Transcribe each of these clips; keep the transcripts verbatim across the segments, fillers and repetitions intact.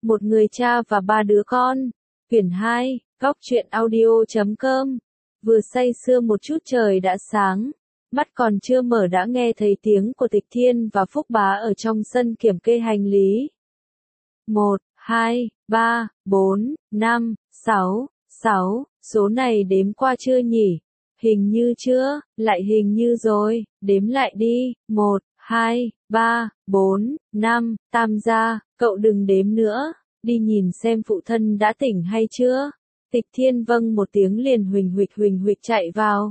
Một người cha và ba đứa con. Quyển hai, góc truyện audio chấm com. Vừa say sưa một chút trời đã sáng. Mắt còn chưa mở đã nghe thấy tiếng của Tịch Thiên và Phúc Bá ở trong sân kiểm kê hành lý. Một, hai, ba, bốn, năm, sáu, sáu, số này đếm qua chưa nhỉ? Hình như chưa, lại hình như rồi, đếm lại đi, một, hai, ba, bốn, năm, tam gia, cậu đừng đếm nữa, đi nhìn xem phụ thân đã tỉnh hay chưa. Tịch Thiên vâng một tiếng liền huỳnh huỵch huỳnh huỵch chạy vào.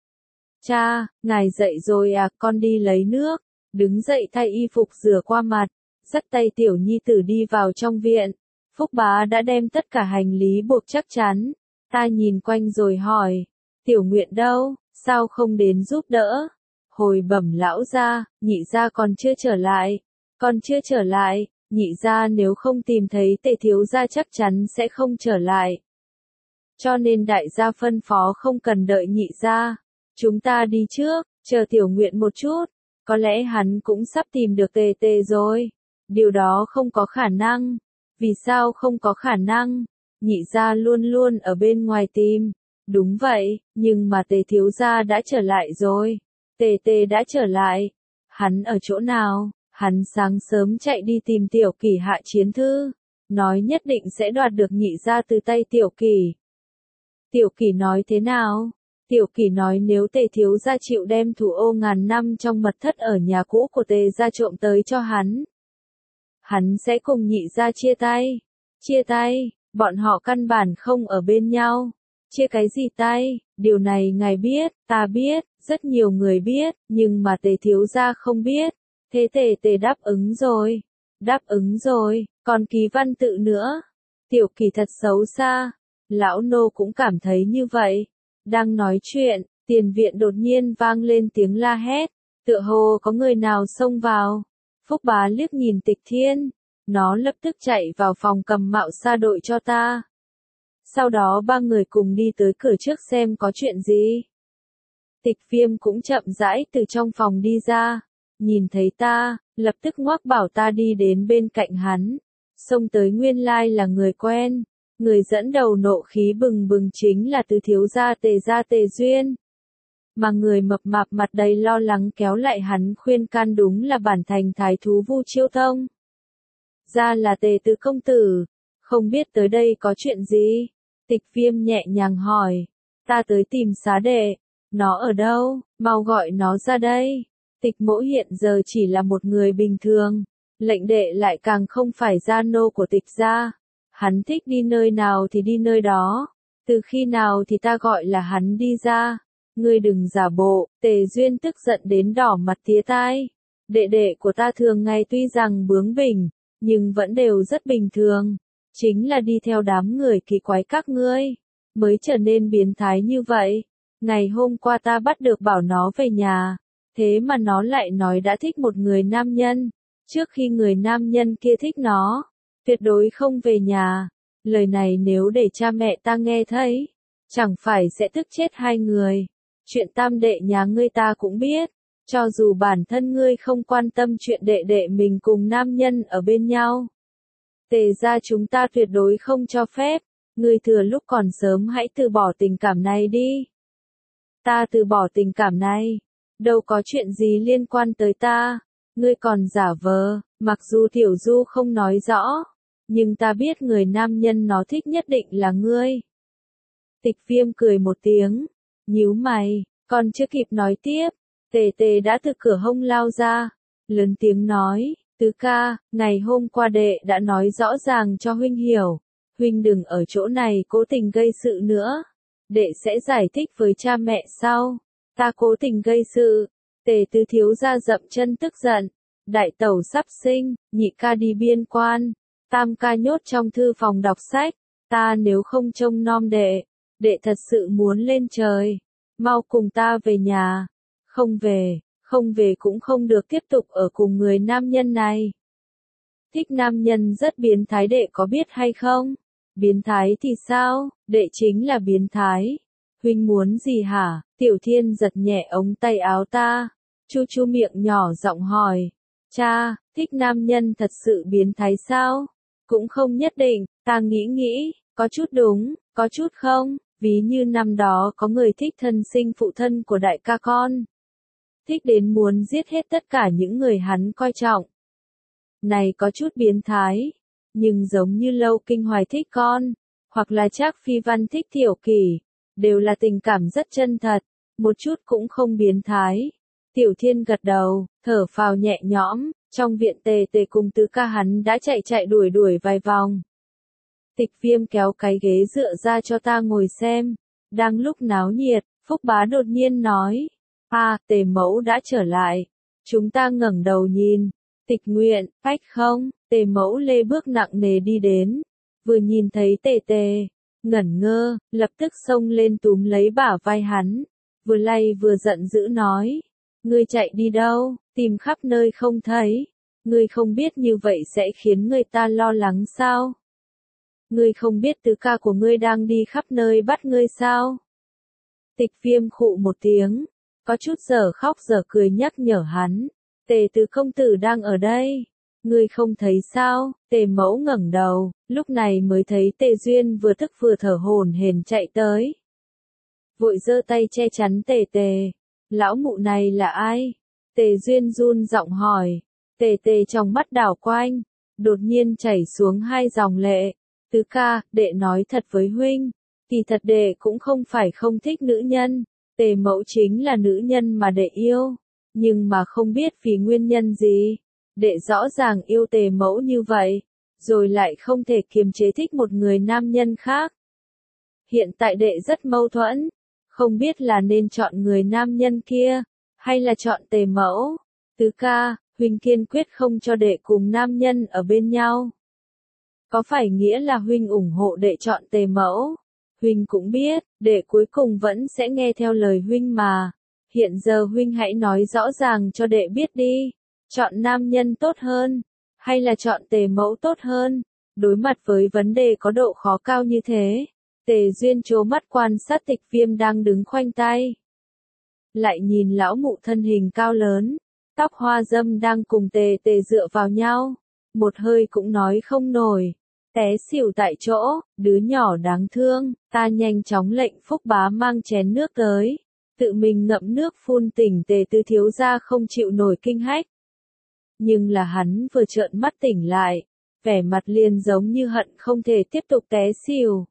Cha, ngài dậy rồi à, con đi lấy nước, đứng dậy thay y phục rửa qua mặt, dắt tay tiểu nhi tử đi vào trong viện. Phúc Bá đã đem tất cả hành lý buộc chắc chắn, ta nhìn quanh rồi hỏi, Tiểu Nguyện đâu, sao không đến giúp đỡ? Hồi bẩm lão gia, nhị gia còn chưa trở lại, còn chưa trở lại, nhị gia nếu không tìm thấy Tề thiếu gia chắc chắn sẽ không trở lại. Cho nên đại gia phân phó không cần đợi nhị gia, chúng ta đi trước, chờ Tiểu Nguyện một chút, có lẽ hắn cũng sắp tìm được Tề Tề rồi. Điều đó không có khả năng. Vì sao không có khả năng? Nhị gia luôn luôn ở bên ngoài tìm. Đúng vậy, nhưng mà Tề thiếu gia đã trở lại rồi. Tề Tề đã trở lại. Hắn ở chỗ nào? Hắn sáng sớm chạy đi tìm Tiểu Kỷ hạ chiến thư, nói nhất định sẽ đoạt được nhị gia từ tay Tiểu Kỷ. Tiểu Kỷ nói thế nào? Tiểu Kỷ nói nếu Tề thiếu gia chịu đem thủ ô ngàn năm trong mật thất ở nhà cũ của Tề gia trộm tới cho hắn, hắn sẽ cùng nhị gia chia tay. Chia tay, bọn họ căn bản không ở bên nhau. Chia cái gì tay, điều này ngài biết, ta biết, rất nhiều người biết, nhưng mà Tề thiếu gia không biết. Thế Tề Tề đáp ứng rồi. Đáp ứng rồi, còn ký văn tự nữa. Tiểu Kỷ thật xấu xa. Lão nô cũng cảm thấy như vậy. Đang nói chuyện, tiền viện đột nhiên vang lên tiếng la hét. Tựa hồ có người nào xông vào. Phúc Bá liếc nhìn Tịch Thiên. Nó lập tức chạy vào phòng cầm mạo sa đội cho ta. Sau đó ba người cùng đi tới cửa trước xem có chuyện gì. Tịch Viêm cũng chậm rãi từ trong phòng đi ra. Nhìn thấy ta, lập tức ngoắc bảo ta đi đến bên cạnh hắn. Xông tới nguyên lai là người quen. Người dẫn đầu nộ khí bừng bừng chính là Tứ thiếu gia Tề gia Tề Duyên. Mà người mập mạp mặt đầy lo lắng kéo lại hắn khuyên can đúng là bản thành thái thú Vu Chiêu Tông. Ra là Tề Tứ công tử, không biết tới đây có chuyện gì? Tịch Viêm nhẹ nhàng hỏi, ta tới tìm xá đệ, nó ở đâu, mau gọi nó ra đây. Tịch Mỗ hiện giờ chỉ là một người bình thường, lệnh đệ lại càng không phải gia nô của Tịch gia. Hắn thích đi nơi nào thì đi nơi đó, từ khi nào thì ta gọi là hắn đi ra. Ngươi đừng giả bộ. Tề Duyên tức giận đến đỏ mặt tía tai. Đệ đệ của ta thường ngày tuy rằng bướng bỉnh, nhưng vẫn đều rất bình thường. Chính là đi theo đám người kỳ quái các ngươi, mới trở nên biến thái như vậy. Ngày hôm qua ta bắt được bảo nó về nhà, thế mà nó lại nói đã thích một người nam nhân. Trước khi người nam nhân kia thích nó, tuyệt đối không về nhà. Lời này nếu để cha mẹ ta nghe thấy, chẳng phải sẽ tức chết hai người. Chuyện tam đệ nhà ngươi ta cũng biết, cho dù bản thân ngươi không quan tâm chuyện đệ đệ mình cùng nam nhân ở bên nhau. Tề gia chúng ta tuyệt đối không cho phép, ngươi thừa lúc còn sớm hãy từ bỏ tình cảm này đi. Ta từ bỏ tình cảm này, đâu có chuyện gì liên quan tới ta, ngươi còn giả vờ, mặc dù Tiểu Du không nói rõ, nhưng ta biết người nam nhân nó thích nhất định là ngươi. Tịch Viêm cười một tiếng, nhíu mày, còn chưa kịp nói tiếp, Tề Tề đã từ cửa hông lao ra, lớn tiếng nói, Tứ ca, ngày hôm qua đệ đã nói rõ ràng cho huynh hiểu, huynh đừng ở chỗ này cố tình gây sự nữa, đệ sẽ giải thích với cha mẹ sau. Ta cố tình gây sự? Tề Tứ thiếu gia dậm chân tức giận, đại tẩu sắp sinh, nhị ca đi biên quan, tam ca nhốt trong thư phòng đọc sách, ta nếu không trông nom đệ, đệ thật sự muốn lên trời. Mau cùng ta về nhà. Không về, không về cũng không được tiếp tục ở cùng người nam nhân này. Thích nam nhân rất biến thái, đệ có biết hay không? Biến thái thì sao? Đệ chính là biến thái. Huynh muốn gì hả? Tiểu Thiên giật nhẹ ống tay áo ta, chu chu miệng nhỏ giọng hỏi. Cha, thích nam nhân thật sự biến thái sao? Cũng không nhất định, ta nghĩ nghĩ, có chút đúng, có chút không, ví như năm đó có người thích thân sinh phụ thân của đại ca con. Thích đến muốn giết hết tất cả những người hắn coi trọng. Này có chút biến thái, nhưng giống như Lâu Kinh Hoài thích con, hoặc là Trác Phi Văn thích Tiểu Kỷ, đều là tình cảm rất chân thật, một chút cũng không biến thái. Tiểu Thiên gật đầu, thở phào nhẹ nhõm, trong viện Tề Tề cùng tứ ca hắn đã chạy chạy đuổi đuổi vài vòng. Tịch Viêm kéo cái ghế dựa ra cho ta ngồi xem, đang lúc náo nhiệt, Phúc Bá đột nhiên nói, à, Tề mẫu đã trở lại, chúng ta ngẩng đầu nhìn, Tịch Nguyện, ách không, Tề mẫu lê bước nặng nề đi đến, vừa nhìn thấy Tề Tề, ngẩn ngơ, lập tức xông lên túm lấy bả vai hắn, vừa lay vừa giận dữ nói, ngươi chạy đi đâu, tìm khắp nơi không thấy, ngươi không biết như vậy sẽ khiến người ta lo lắng sao? Ngươi không biết tứ ca của ngươi đang đi khắp nơi bắt ngươi sao? Tịch Viêm khụ một tiếng, có chút giờ khóc giờ cười nhắc nhở hắn, Tề tứ công tử đang ở đây, ngươi không thấy sao? Tề mẫu ngẩng đầu, lúc này mới thấy Tề Duyên vừa tức vừa thở hổn hển chạy tới. Vội giơ tay che chắn Tề Tề, lão mụ này là ai? Tề Duyên run giọng hỏi, Tề Tề trong mắt đảo quanh, đột nhiên chảy xuống hai dòng lệ. Tứ ca, đệ nói thật với huynh, kỳ thật đệ cũng không phải không thích nữ nhân, Tề mẫu chính là nữ nhân mà đệ yêu, nhưng mà không biết vì nguyên nhân gì, đệ rõ ràng yêu Tề mẫu như vậy, rồi lại không thể kiềm chế thích một người nam nhân khác. Hiện tại đệ rất mâu thuẫn, không biết là nên chọn người nam nhân kia, hay là chọn Tề mẫu. Tứ ca, huynh kiên quyết không cho đệ cùng nam nhân ở bên nhau. Có phải nghĩa là huynh ủng hộ đệ chọn Tề mẫu? Huynh cũng biết, đệ cuối cùng vẫn sẽ nghe theo lời huynh mà. Hiện giờ huynh hãy nói rõ ràng cho đệ biết đi. Chọn nam nhân tốt hơn, hay là chọn Tề mẫu tốt hơn? Đối mặt với vấn đề có độ khó cao như thế, Tề Duyên trố mắt quan sát Tịch Viêm đang đứng khoanh tay. Lại nhìn lão mụ thân hình cao lớn, tóc hoa dâm đang cùng Tề Tề dựa vào nhau. Một hơi cũng nói không nổi. Té xỉu tại chỗ, đứa nhỏ đáng thương, ta nhanh chóng lệnh Phúc Bá mang chén nước tới, tự mình ngậm nước phun tỉnh Tề Tư thiếu gia không chịu nổi kinh hách. Nhưng là hắn vừa trợn mắt tỉnh lại, vẻ mặt liền giống như hận không thể tiếp tục té xỉu.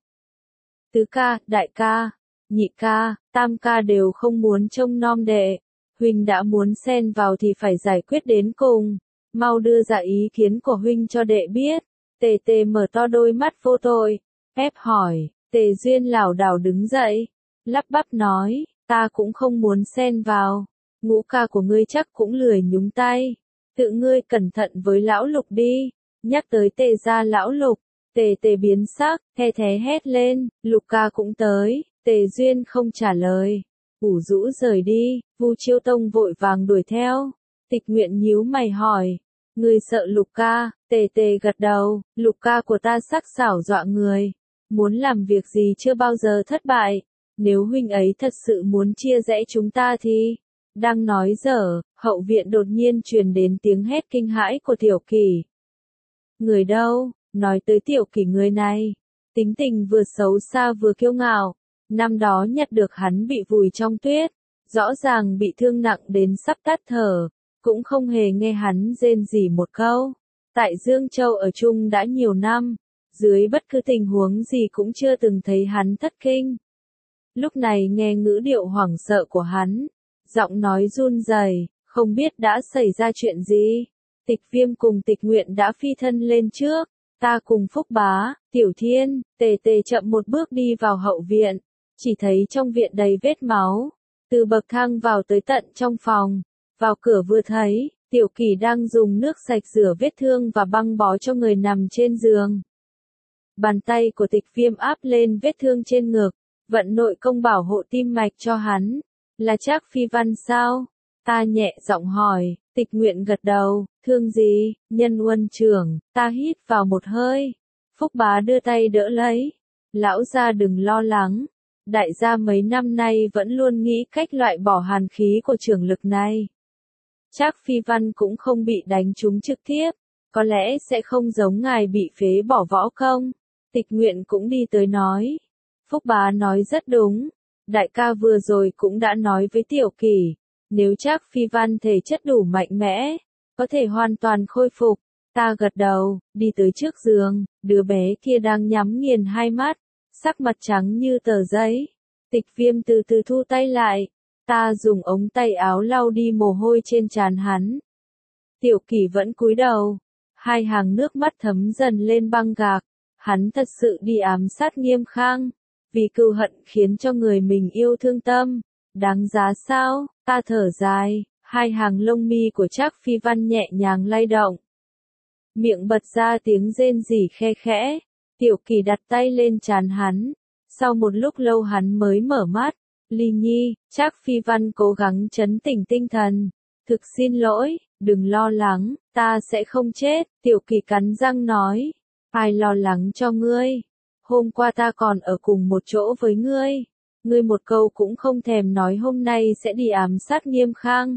Tứ ca, đại ca, nhị ca, tam ca đều không muốn trông nom đệ, huynh đã muốn xen vào thì phải giải quyết đến cùng, mau đưa ra ý kiến của huynh cho đệ biết. Tề Tề mở to đôi mắt vô tội, ép hỏi, Tề Duyên lảo đảo đứng dậy, lắp bắp nói, ta cũng không muốn xen vào, ngũ ca của ngươi chắc cũng lười nhúng tay, tự ngươi cẩn thận với lão Lục đi, nhắc tới Tề gia lão Lục, Tề Tề biến sắc, the thé hét lên, Lục ca cũng tới, Tề Duyên không trả lời, ủ rũ rời đi, Vu Chiêu Tông vội vàng đuổi theo, Tịch Nguyện nhíu mày hỏi, ngươi sợ Lục ca? Tề Tề gật đầu, Lục ca của ta sắc sảo dọa người, muốn làm việc gì chưa bao giờ thất bại, nếu huynh ấy thật sự muốn chia rẽ chúng ta thì... Đang nói dở, hậu viện đột nhiên truyền đến tiếng hét kinh hãi của Tiểu Kỷ. Người đâu? Nói tới Tiểu Kỷ người này, tính tình vừa xấu xa vừa kiêu ngạo, năm đó nhặt được hắn bị vùi trong tuyết, rõ ràng bị thương nặng đến sắp tắt thở, cũng không hề nghe hắn rên rỉ một câu. Tại Dương Châu ở chung đã nhiều năm, dưới bất cứ tình huống gì cũng chưa từng thấy hắn thất kinh. Lúc này nghe ngữ điệu hoảng sợ của hắn, giọng nói run rẩy, không biết đã xảy ra chuyện gì. Tịch Viêm cùng Tịch Nguyện đã phi thân lên trước, ta cùng Phúc Bá, Tiểu Thiên, Tề Tề chậm một bước đi vào hậu viện, chỉ thấy trong viện đầy vết máu, từ bậc thang vào tới tận trong phòng, vào cửa vừa thấy, Tiểu Kỷ đang dùng nước sạch rửa vết thương và băng bó cho người nằm trên giường. Bàn tay của Tịch Viêm áp lên vết thương trên ngực, vận nội công bảo hộ tim mạch cho hắn. Là Trác Phi Văn sao? Ta nhẹ giọng hỏi, Tịch Nguyện gật đầu, thương gì, Nhân Huân trưởng, ta hít vào một hơi. Phúc Bá đưa tay đỡ lấy. Lão gia đừng lo lắng. Đại gia mấy năm nay vẫn luôn nghĩ cách loại bỏ hàn khí của trường lực này. Trác Phi Văn cũng không bị đánh trúng trực tiếp, có lẽ sẽ không giống ngài bị phế bỏ võ công. Tịch Nguyện cũng đi tới nói. Phúc Bá nói rất đúng. Đại ca vừa rồi cũng đã nói với Tiểu Kỳ, nếu Trác Phi Văn thể chất đủ mạnh mẽ, có thể hoàn toàn khôi phục. Ta gật đầu, đi tới trước giường, đứa bé kia đang nhắm nghiền hai mắt, sắc mặt trắng như tờ giấy. Tịch Viêm từ từ thu tay lại, ta dùng ống tay áo lau đi mồ hôi trên trán hắn. Tiểu Kỳ vẫn cúi đầu, hai hàng nước mắt thấm dần lên băng gạc, hắn thật sự đi ám sát Nghiêm Khang, vì cừu hận khiến cho người mình yêu thương tâm, đáng giá sao? Ta thở dài, hai hàng lông mi của Trác Phi Văn nhẹ nhàng lay động. Miệng bật ra tiếng rên rỉ khe khẽ, Tiểu Kỳ đặt tay lên trán hắn, sau một lúc lâu hắn mới mở mắt. Ly Nhi, Trác Phi Văn cố gắng trấn tĩnh tinh thần. Thực xin lỗi, đừng lo lắng, ta sẽ không chết, Tiểu Kỳ cắn răng nói. Ai lo lắng cho ngươi? Hôm qua ta còn ở cùng một chỗ với ngươi. Ngươi một câu cũng không thèm nói hôm nay sẽ đi ám sát Nghiêm Khang.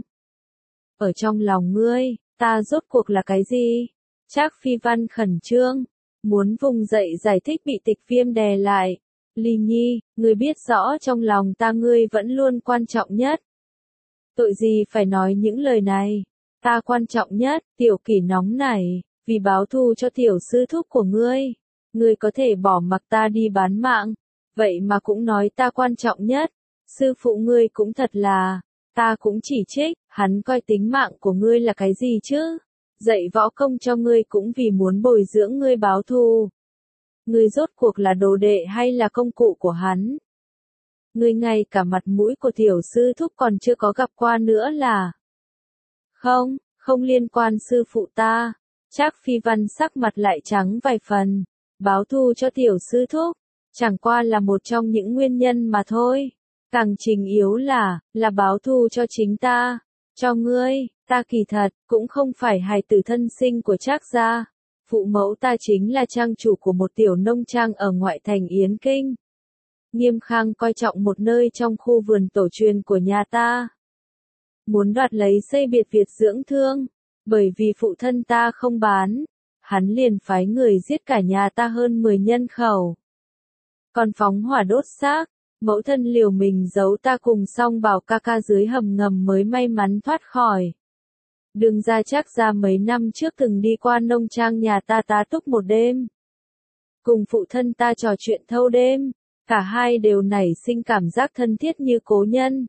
Ở trong lòng ngươi, ta rốt cuộc là cái gì? Trác Phi Văn khẩn trương, muốn vùng dậy giải thích bị Tịch Viêm đè lại. Ly Nhi, ngươi biết rõ trong lòng ta ngươi vẫn luôn quan trọng nhất. Tội gì phải nói những lời này? Ta quan trọng nhất, Tiểu Kỳ nóng nảy, vì báo thù cho tiểu sư thúc của ngươi. Ngươi có thể bỏ mặc ta đi bán mạng, vậy mà cũng nói ta quan trọng nhất. Sư phụ ngươi cũng thật là, ta cũng chỉ trích, hắn coi tính mạng của ngươi là cái gì chứ? Dạy võ công cho ngươi cũng vì muốn bồi dưỡng ngươi báo thù. Ngươi rốt cuộc là đồ đệ hay là công cụ của hắn? Ngươi ngay cả mặt mũi của tiểu sư thúc còn chưa có gặp qua nữa là. Không, không liên quan sư phụ ta. Trác Phi Văn sắc mặt lại trắng vài phần. Báo thù cho tiểu sư thúc, chẳng qua là một trong những nguyên nhân mà thôi. Càng trình yếu là, là báo thù cho chính ta, cho ngươi. Ta kỳ thật, cũng không phải hài tử thân sinh của Trác gia. Phụ mẫu ta chính là trang chủ của một tiểu nông trang ở ngoại thành Yến Kinh. Nghiêm Khang coi trọng một nơi trong khu vườn tổ truyền của nhà ta. Muốn đoạt lấy xây biệt viện dưỡng thương, bởi vì phụ thân ta không bán, hắn liền phái người giết cả nhà ta hơn mười nhân khẩu. Còn phóng hỏa đốt xác, mẫu thân liều mình giấu ta cùng Song Bảo ca ca dưới hầm ngầm mới may mắn thoát khỏi. Đường ra Trác ra mấy năm trước từng đi qua nông trang nhà ta tá túc một đêm. Cùng phụ thân ta trò chuyện thâu đêm, cả hai đều nảy sinh cảm giác thân thiết như cố nhân.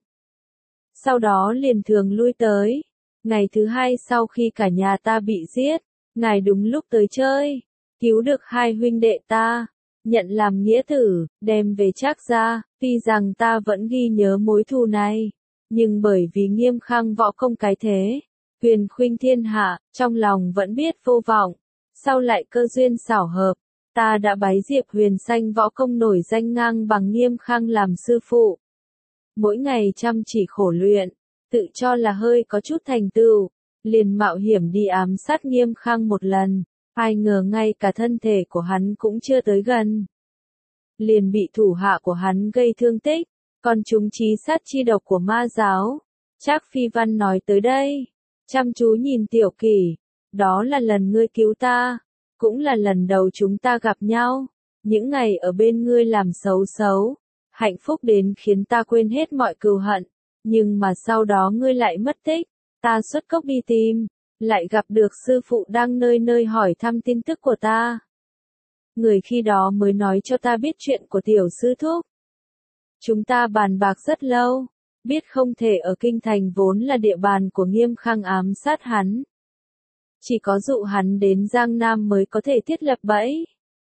Sau đó liền thường lui tới. Ngày thứ hai sau khi cả nhà ta bị giết, ngài đúng lúc tới chơi, cứu được hai huynh đệ ta, nhận làm nghĩa tử, đem về Trác gia. Tuy rằng ta vẫn ghi nhớ mối thù này, nhưng bởi vì Nghiêm Khang võ công cái thế, huyền khuynh thiên hạ, trong lòng vẫn biết vô vọng. Sau lại cơ duyên xảo hợp, ta đã bái Diệp Huyền Sanh võ công nổi danh ngang bằng Nghiêm Khang làm sư phụ. Mỗi ngày chăm chỉ khổ luyện, tự cho là hơi có chút thành tựu, liền mạo hiểm đi ám sát Nghiêm Khang một lần, ai ngờ ngay cả thân thể của hắn cũng chưa tới gần. Liền bị thủ hạ của hắn gây thương tích, còn chúng chí sát chi độc của ma giáo. Trác Phi Văn nói tới đây, chăm chú nhìn Tiểu Kỳ, đó là lần ngươi cứu ta, cũng là lần đầu chúng ta gặp nhau, những ngày ở bên ngươi làm xấu xấu, hạnh phúc đến khiến ta quên hết mọi cừu hận, nhưng mà sau đó ngươi lại mất tích, ta xuất cốc đi tìm, lại gặp được sư phụ đang nơi nơi hỏi thăm tin tức của ta. Người khi đó mới nói cho ta biết chuyện của tiểu sư thúc. Chúng ta bàn bạc rất lâu, biết không thể ở kinh thành vốn là địa bàn của Nghiêm Khang ám sát hắn. Chỉ có dụ hắn đến Giang Nam mới có thể thiết lập bẫy.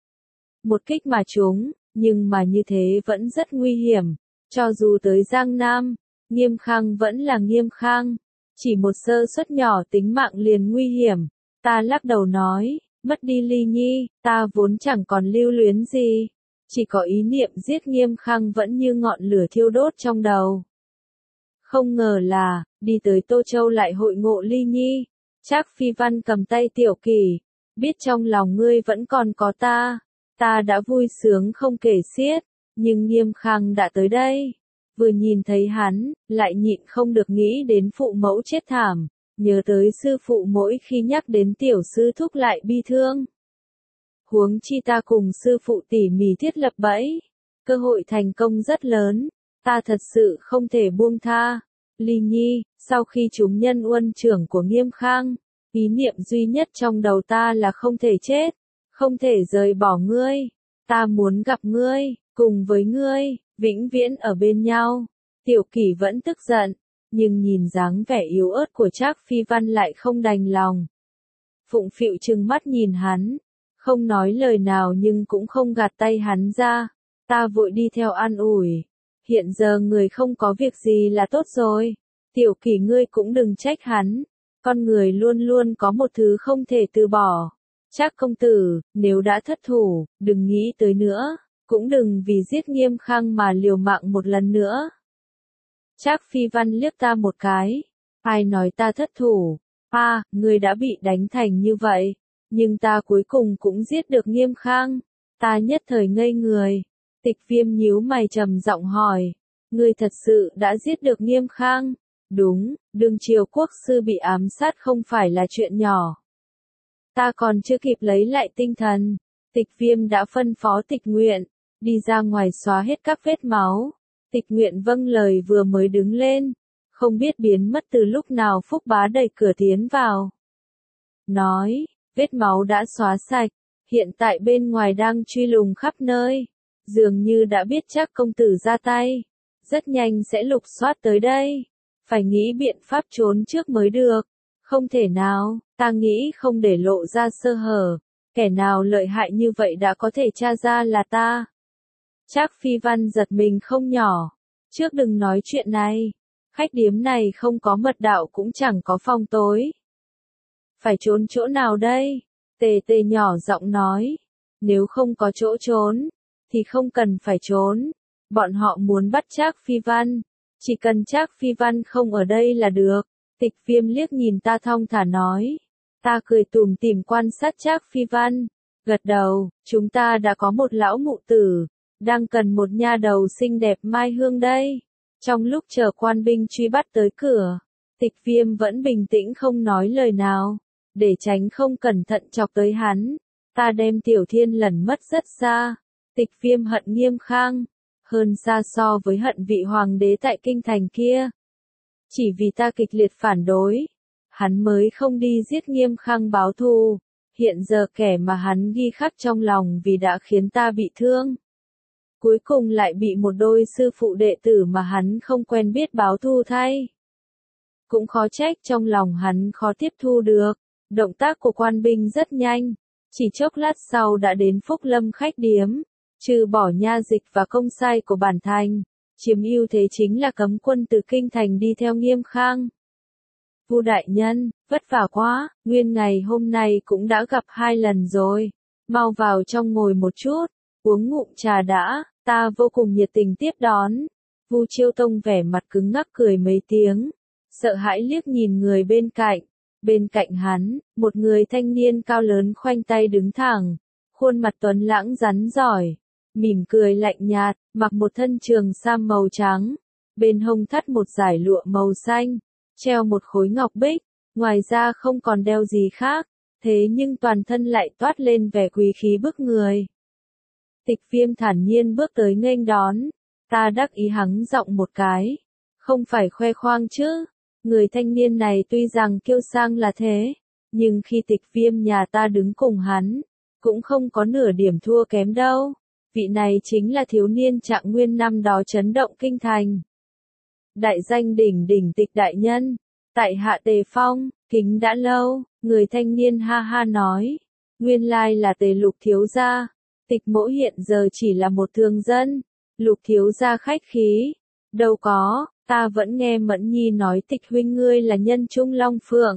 Một kích mà trúng, nhưng mà như thế vẫn rất nguy hiểm, cho dù tới Giang Nam, Nghiêm Khang vẫn là Nghiêm Khang, chỉ một sơ suất nhỏ tính mạng liền nguy hiểm. Ta lắc đầu nói, mất đi Ly Nhi, ta vốn chẳng còn lưu luyến gì, chỉ có ý niệm giết Nghiêm Khang vẫn như ngọn lửa thiêu đốt trong đầu. Không ngờ là, đi tới Tô Châu lại hội ngộ Ly Nhi. Trác Phi Văn cầm tay Tiểu Kỳ, biết trong lòng ngươi vẫn còn có ta, ta đã vui sướng không kể xiết, nhưng Nghiêm Khang đã tới đây. Vừa nhìn thấy hắn, lại nhịn không được nghĩ đến phụ mẫu chết thảm, nhớ tới sư phụ mỗi khi nhắc đến tiểu sư thúc lại bi thương. Huống chi ta cùng sư phụ tỉ mỉ thiết lập bẫy, cơ hội thành công rất lớn, ta thật sự không thể buông tha. Ly Nhi, sau khi chúng nhân uân trưởng của Nghiêm Khang, ý niệm duy nhất trong đầu ta là không thể chết, không thể rời bỏ ngươi, ta muốn gặp ngươi, cùng với ngươi, vĩnh viễn ở bên nhau. Tiểu Kỷ vẫn tức giận, nhưng nhìn dáng vẻ yếu ớt của Trác Phi Văn lại không đành lòng. Phụng Phịu trừng mắt nhìn hắn, không nói lời nào nhưng cũng không gạt tay hắn ra, ta vội đi theo an ủi. Hiện giờ người không có việc gì là tốt rồi, Tiểu Kỷ ngươi cũng đừng trách hắn, con người luôn luôn có một thứ không thể từ bỏ. Trác công tử, nếu đã thất thủ, đừng nghĩ tới nữa, cũng đừng vì giết Nghiêm Khang mà liều mạng một lần nữa. Trác Phi Văn liếc ta một cái, ai nói ta thất thủ, à, ngươi đã bị đánh thành như vậy, nhưng ta cuối cùng cũng giết được Nghiêm Khang, ta nhất thời ngây người. Tịch Viêm nhíu mày trầm giọng hỏi, ngươi thật sự đã giết được Nghiêm Khang? Đúng, Đường Triều quốc sư bị ám sát không phải là chuyện nhỏ. Ta còn chưa kịp lấy lại tinh thần, Tịch Viêm đã phân phó Tịch Nguyện, đi ra ngoài xóa hết các vết máu. Tịch Nguyện vâng lời vừa mới đứng lên, không biết biến mất từ lúc nào Phúc Bá đẩy cửa tiến vào. Nói, vết máu đã xóa sạch, hiện tại bên ngoài đang truy lùng khắp nơi, dường như đã biết Trác công tử ra tay, rất nhanh sẽ lục soát tới đây, phải nghĩ biện pháp trốn trước mới được, không thể nào, ta nghĩ không để lộ ra sơ hở, kẻ nào lợi hại như vậy đã có thể tra ra là ta. Trác Phi Văn giật mình không nhỏ, trước đừng nói chuyện này, khách điếm này không có mật đạo cũng chẳng có phòng tối. Phải trốn chỗ nào đây? Tề Tề nhỏ giọng nói, nếu không có chỗ trốn, thì không cần phải trốn, bọn họ muốn bắt Trác Phi Văn, chỉ cần Trác Phi Văn không ở đây là được. Tịch Viêm liếc nhìn ta thong thả nói, ta cười tủm tỉm quan sát Trác Phi Văn, gật đầu, chúng ta đã có một lão mụ tử, đang cần một nha đầu xinh đẹp mai hương đây. Trong lúc chờ quan binh truy bắt tới cửa, Tịch Viêm vẫn bình tĩnh không nói lời nào, để tránh không cẩn thận chọc tới hắn, ta đem Tiểu Thiên lẩn mất rất xa. Tịch Viêm hận Nghiêm Khang, hơn xa so với hận vị hoàng đế tại kinh thành kia. Chỉ vì ta kịch liệt phản đối, hắn mới không đi giết Nghiêm Khang báo thù, hiện giờ kẻ mà hắn ghi khắc trong lòng vì đã khiến ta bị thương. Cuối cùng lại bị một đôi sư phụ đệ tử mà hắn không quen biết báo thù thay. Cũng khó trách trong lòng hắn khó tiếp thu được, động tác của quan binh rất nhanh, chỉ chốc lát sau đã đến Phúc Lâm khách điếm, trừ bỏ nha dịch và công sai của bản thành, chiếm ưu thế chính là cấm quân từ kinh thành đi theo Nghiêm Khang. Vu đại nhân, vất vả quá, nguyên ngày hôm nay cũng đã gặp hai lần rồi, mau vào trong ngồi một chút, uống ngụm trà đã, ta vô cùng nhiệt tình tiếp đón. Vu Chiêu Tông vẻ mặt cứng ngắc cười mấy tiếng, sợ hãi liếc nhìn người bên cạnh. Bên cạnh hắn, một người thanh niên cao lớn khoanh tay đứng thẳng, khuôn mặt tuấn lãng rắn giỏi, mỉm cười lạnh nhạt, mặc một thân trường sam màu trắng, bên hông thắt một dải lụa màu xanh, treo một khối ngọc bích, ngoài ra không còn đeo gì khác, thế nhưng toàn thân lại toát lên vẻ quý khí bức người. Tịch Viêm thản nhiên bước tới nghênh đón, ta đắc ý hắng giọng một cái, không phải khoe khoang chứ. Người thanh niên này tuy rằng kiêu sang là thế, nhưng khi Tịch Viêm nhà ta đứng cùng hắn, cũng không có nửa điểm thua kém đâu. Vị này chính là thiếu niên Trạng Nguyên năm đó chấn động kinh thành. Đại danh đỉnh đỉnh Tịch đại nhân, tại hạ Tề Phong, kính đã lâu, người thanh niên ha ha nói, nguyên lai là Tề Lục thiếu gia, Tịch mỗ hiện giờ chỉ là một thương dân. Lục thiếu gia khách khí, đâu có. Ta vẫn nghe Mẫn Nhi nói Tịch huynh ngươi là nhân trung long phượng.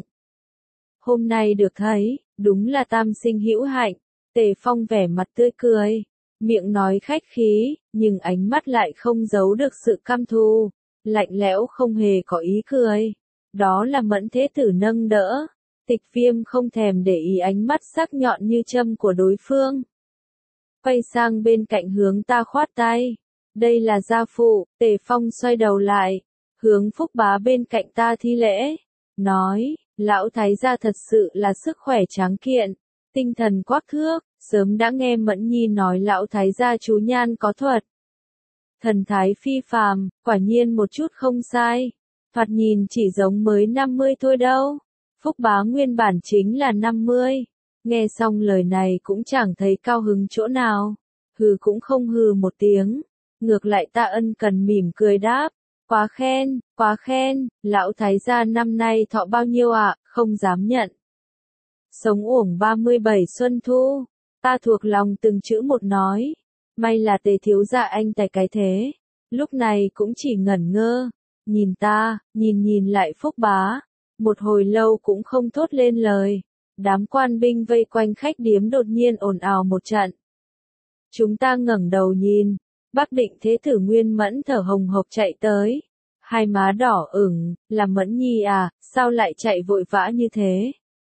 Hôm nay được thấy, đúng là tam sinh hữu hạnh. Tề Phong vẻ mặt tươi cười, miệng nói khách khí, nhưng ánh mắt lại không giấu được sự căm thù, lạnh lẽo không hề có ý cười. Đó là Mẫn thế tử nâng đỡ. Tịch Viêm không thèm để ý ánh mắt sắc nhọn như châm của đối phương. Quay sang bên cạnh hướng ta khoát tay. Đây là gia phụ. Tề Phong xoay đầu lại, hướng Phúc Bá bên cạnh ta thi lễ, nói, Lão thái gia thật sự là sức khỏe tráng kiện, tinh thần quắc thước, sớm đã nghe Mẫn Nhi nói lão thái gia chú nhan có thuật. Thần thái phi phàm, quả nhiên một chút không sai. Thoạt nhìn chỉ giống mới năm mươi thôi đâu. Phúc Bá nguyên bản chính là năm mươi. Nghe xong lời này cũng chẳng thấy cao hứng chỗ nào. Hừ cũng không hừ một tiếng. Ngược lại Tạ Ân Cần mỉm cười đáp. Quá khen, quá khen, lão thái gia năm nay thọ bao nhiêu ạ, không dám nhận. Sống uổng ba mươi bảy xuân thu. Ta thuộc lòng từng chữ một nói. May là Tề thiếu gia anh tài cái thế. Lúc này cũng chỉ ngẩn ngơ. Nhìn ta, nhìn nhìn lại Phúc Bá. Một hồi lâu cũng không thốt lên lời. Đám quan binh vây quanh khách điếm đột nhiên ồn ào một trận. Chúng ta ngẩng đầu nhìn. Bắc Định Thế tử Nguyên Mẫn thở hồng hộc chạy tới. Hai má đỏ ửng, là Mẫn Nhi à, sao lại chạy vội vã như thế?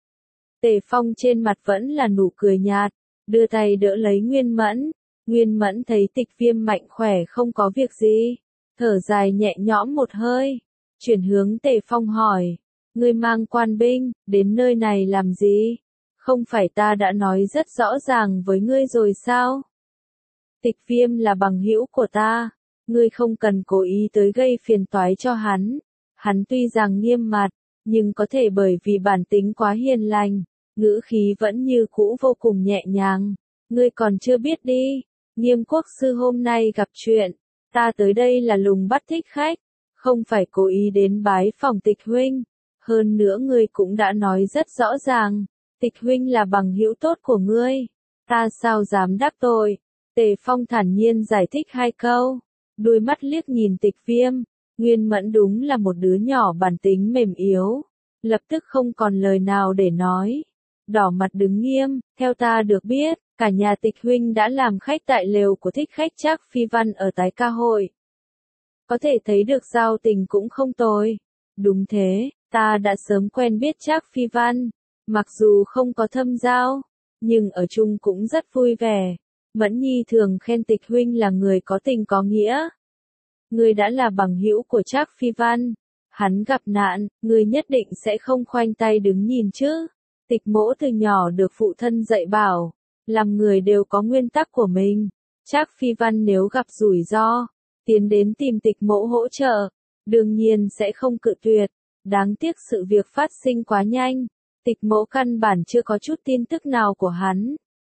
Tề Phong trên mặt vẫn là nụ cười nhạt, đưa tay đỡ lấy Nguyên Mẫn. Nguyên Mẫn thấy Tịch Viêm mạnh khỏe không có việc gì, thở dài nhẹ nhõm một hơi, chuyển hướng Tề Phong hỏi, ngươi mang quan binh, đến nơi này làm gì? Không phải ta đã nói rất rõ ràng với ngươi rồi sao? Tịch Viêm là bằng hữu của ta, ngươi không cần cố ý tới gây phiền toái cho hắn. Hắn tuy rằng nghiêm mặt, nhưng có thể bởi vì bản tính quá hiền lành, ngữ khí vẫn như cũ vô cùng nhẹ nhàng. Ngươi còn chưa biết đi, Nghiêm quốc sư hôm nay gặp chuyện, ta tới đây là lùng bắt thích khách, không phải cố ý đến bái phòng Tịch huynh. Hơn nữa ngươi cũng đã nói rất rõ ràng, Tịch huynh là bằng hữu tốt của ngươi, ta sao dám đắc tội. Tề Phong thản nhiên giải thích hai câu, đôi mắt liếc nhìn Tịch Viêm, Nguyên Mẫn đúng là một đứa nhỏ bản tính mềm yếu, lập tức không còn lời nào để nói, đỏ mặt đứng nghiêm. Theo ta được biết, cả nhà Tịch huynh đã làm khách tại lều của thích khách Trác Phi Văn ở Tái Ca Hội. Có thể thấy được giao tình cũng không tồi. Đúng thế, ta đã sớm quen biết Trác Phi Văn, mặc dù không có thâm giao, nhưng ở chung cũng rất vui vẻ. Mẫn Nhi thường khen Tịch huynh là người có tình có nghĩa. Ngươi đã là bằng hữu của Trác Phi Văn, hắn gặp nạn, ngươi nhất định sẽ không khoanh tay đứng nhìn chứ. Tịch mỗ từ nhỏ được phụ thân dạy bảo, làm người đều có nguyên tắc của mình. Trác Phi Văn nếu gặp rủi ro, tiến đến tìm Tịch mỗ hỗ trợ, đương nhiên sẽ không cự tuyệt. Đáng tiếc sự việc phát sinh quá nhanh, Tịch mỗ căn bản chưa có chút tin tức nào của hắn.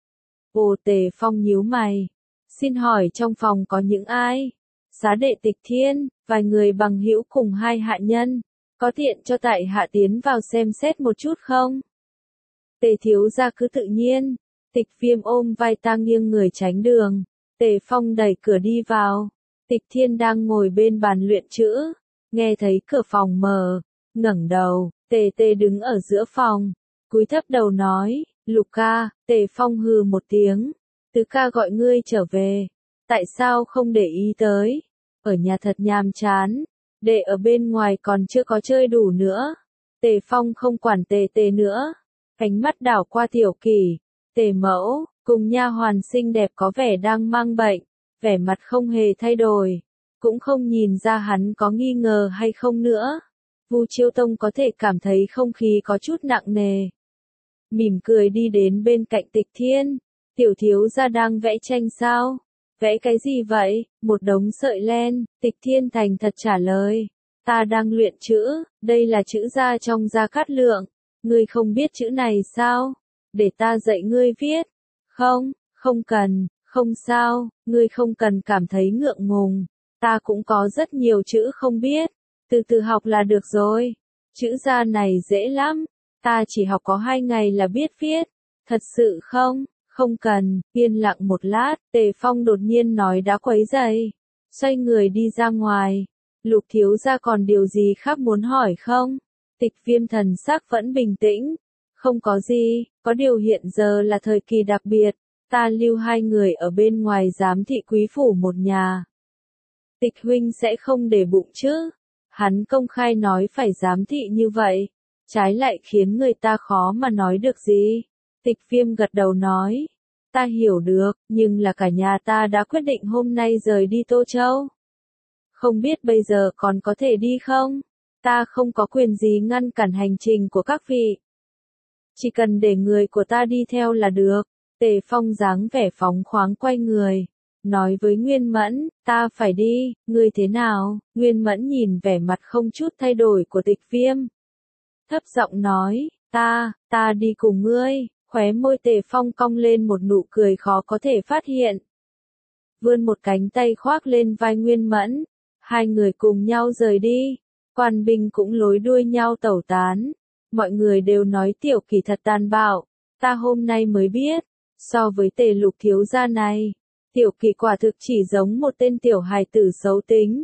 Ồ, Tề Phong nhíu mày. Xin hỏi trong phòng có những ai? Xá đệ Tịch Thiên, vài người bằng hữu cùng hai hạ nhân. Có tiện cho tại hạ tiến vào xem xét một chút không? Tề thiếu gia cứ tự nhiên. Tịch Viêm ôm vai ta nghiêng người tránh đường. Tề Phong đẩy cửa đi vào. Tịch Thiên đang ngồi bên bàn luyện chữ. Nghe thấy cửa phòng mở, ngẩng đầu. Tề Tề đứng ở giữa phòng, cúi thấp đầu nói, Lục ca. Tề Phong hừ một tiếng, Tứ ca gọi ngươi trở về, tại sao không để ý tới? Ở nhà thật nhàm chán, để ở bên ngoài còn chưa có chơi đủ nữa. Tề Phong không quản Tề Tề nữa, ánh mắt đảo qua Tiểu Kỳ, Tề mẫu, cùng nha hoàn xinh đẹp có vẻ đang mang bệnh, vẻ mặt không hề thay đổi, cũng không nhìn ra hắn có nghi ngờ hay không nữa. Vu Chiêu Tông có thể cảm thấy không khí có chút nặng nề. Mỉm cười đi đến bên cạnh Tịch Thiên. Tiểu thiếu gia đang vẽ tranh sao? Vẽ cái gì vậy? Một đống sợi len. Tịch Thiên thành thật trả lời. Ta đang luyện chữ, đây là chữ gia trong Gia Cát Lượng. Ngươi không biết chữ này sao? Để ta dạy ngươi viết. Không, không cần, không sao, ngươi không cần cảm thấy ngượng ngùng. Ta cũng có rất nhiều chữ không biết. Từ từ học là được rồi. Chữ gia này dễ lắm. Ta chỉ học có hai ngày là biết viết. Thật sự không? Không cần. Yên lặng một lát, Tề Phong đột nhiên nói đã quấy rầy. Xoay người đi ra ngoài. Lục thiếu gia còn điều gì khác muốn hỏi không? Tịch Viêm thần sắc vẫn bình tĩnh. Không có gì, có điều hiện giờ là thời kỳ đặc biệt. Ta lưu hai người ở bên ngoài giám thị quý phủ một nhà. Tịch huynh sẽ không để bụng chứ? Hắn công khai nói phải giám thị như vậy, trái lại khiến người ta khó mà nói được gì. Tịch Viêm gật đầu nói, ta hiểu được, nhưng là cả nhà ta đã quyết định hôm nay rời đi Tô Châu. Không biết bây giờ còn có thể đi không? Ta không có quyền gì ngăn cản hành trình của các vị. Chỉ cần để người của ta đi theo là được. Tề Phong dáng vẻ phóng khoáng quay người. Nói với Nguyên Mẫn, ta phải đi, ngươi thế nào? Nguyên Mẫn nhìn vẻ mặt không chút thay đổi của Tịch Viêm. Thấp giọng nói, ta, ta đi cùng ngươi, khóe môi Tề Phong cong lên một nụ cười khó có thể phát hiện. Vươn một cánh tay khoác lên vai Nguyên Mẫn, hai người cùng nhau rời đi, quan binh cũng lối đuôi nhau tẩu tán. Mọi người đều nói Tiểu Kỳ thật tàn bạo, ta hôm nay mới biết, so với Tề Lục thiếu gia này, Tiểu Kỳ quả thực chỉ giống một tên tiểu hài tử xấu tính.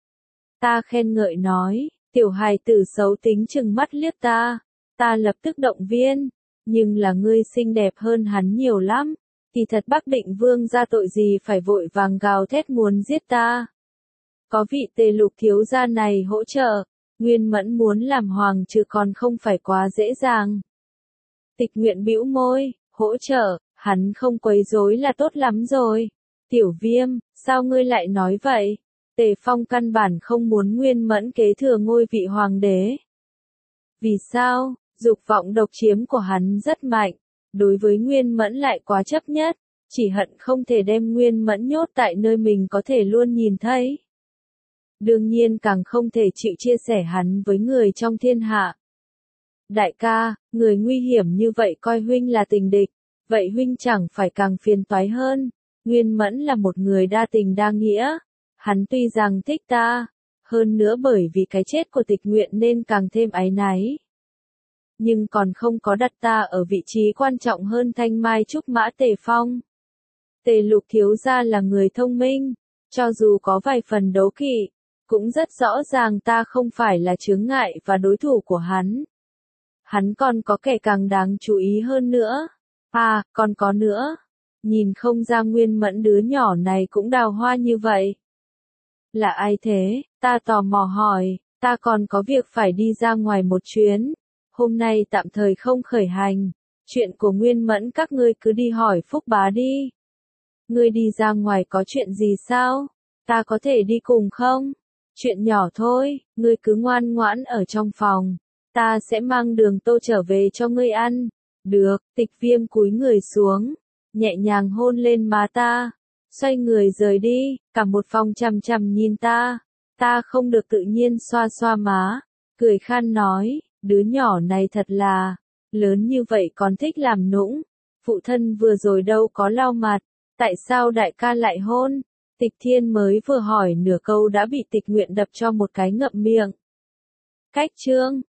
Ta khen ngợi nói, tiểu hài tử xấu tính chừng mắt liếc ta, ta lập tức động viên, nhưng là ngươi xinh đẹp hơn hắn nhiều lắm, kỳ thật Bắc Định Vương ra tội gì phải vội vàng gào thét muốn giết ta. Có vị Tề Lục thiếu gia này hỗ trợ, Nguyên Mẫn muốn làm hoàng chứ còn không phải quá dễ dàng. Tịch Nguyện bĩu môi, hỗ trợ, hắn không quấy rối là tốt lắm rồi. Tiểu Viêm, sao ngươi lại nói vậy? Tề Phong căn bản không muốn Nguyên Mẫn kế thừa ngôi vị hoàng đế. Vì sao? Dục vọng độc chiếm của hắn rất mạnh, đối với Nguyên Mẫn lại quá chấp nhất, chỉ hận không thể đem Nguyên Mẫn nhốt tại nơi mình có thể luôn nhìn thấy. Đương nhiên càng không thể chịu chia sẻ hắn với người trong thiên hạ. Đại ca, người nguy hiểm như vậy coi huynh là tình địch, vậy huynh chẳng phải càng phiền toái hơn. Nguyên Mẫn là một người đa tình đa nghĩa, hắn tuy rằng thích ta, hơn nữa bởi vì cái chết của Tịch Nguyện nên càng thêm áy náy. Nhưng còn không có đặt ta ở vị trí quan trọng hơn Thanh Mai Trúc Mã Tề Phong. Tề Lục thiếu gia là người thông minh, cho dù có vài phần đấu kỵ, cũng rất rõ ràng ta không phải là chướng ngại và đối thủ của hắn. Hắn còn có kẻ càng đáng chú ý hơn nữa. À, còn có nữa. Nhìn không ra Nguyên Mẫn đứa nhỏ này cũng đào hoa như vậy. Là ai thế? Ta tò mò hỏi, ta còn có việc phải đi ra ngoài một chuyến. Hôm nay tạm thời không khởi hành. Chuyện của Nguyên Mẫn các ngươi cứ đi hỏi Phúc Bá đi. Ngươi đi ra ngoài có chuyện gì sao? Ta có thể đi cùng không? Chuyện nhỏ thôi, ngươi cứ ngoan ngoãn ở trong phòng. Ta sẽ mang đường tô trở về cho ngươi ăn. Được, Tịch Viêm cúi người xuống, nhẹ nhàng hôn lên má ta, xoay người rời đi, cả một phòng chằm chằm nhìn ta. Ta không được tự nhiên xoa xoa má, cười khan nói, đứa nhỏ này thật là, lớn như vậy còn thích làm nũng. Phụ thân vừa rồi đâu có lau mặt, tại sao đại ca lại hôn? Tịch Thiên mới vừa hỏi nửa câu đã bị Tịch Nguyện đập cho một cái ngậm miệng. Cách chương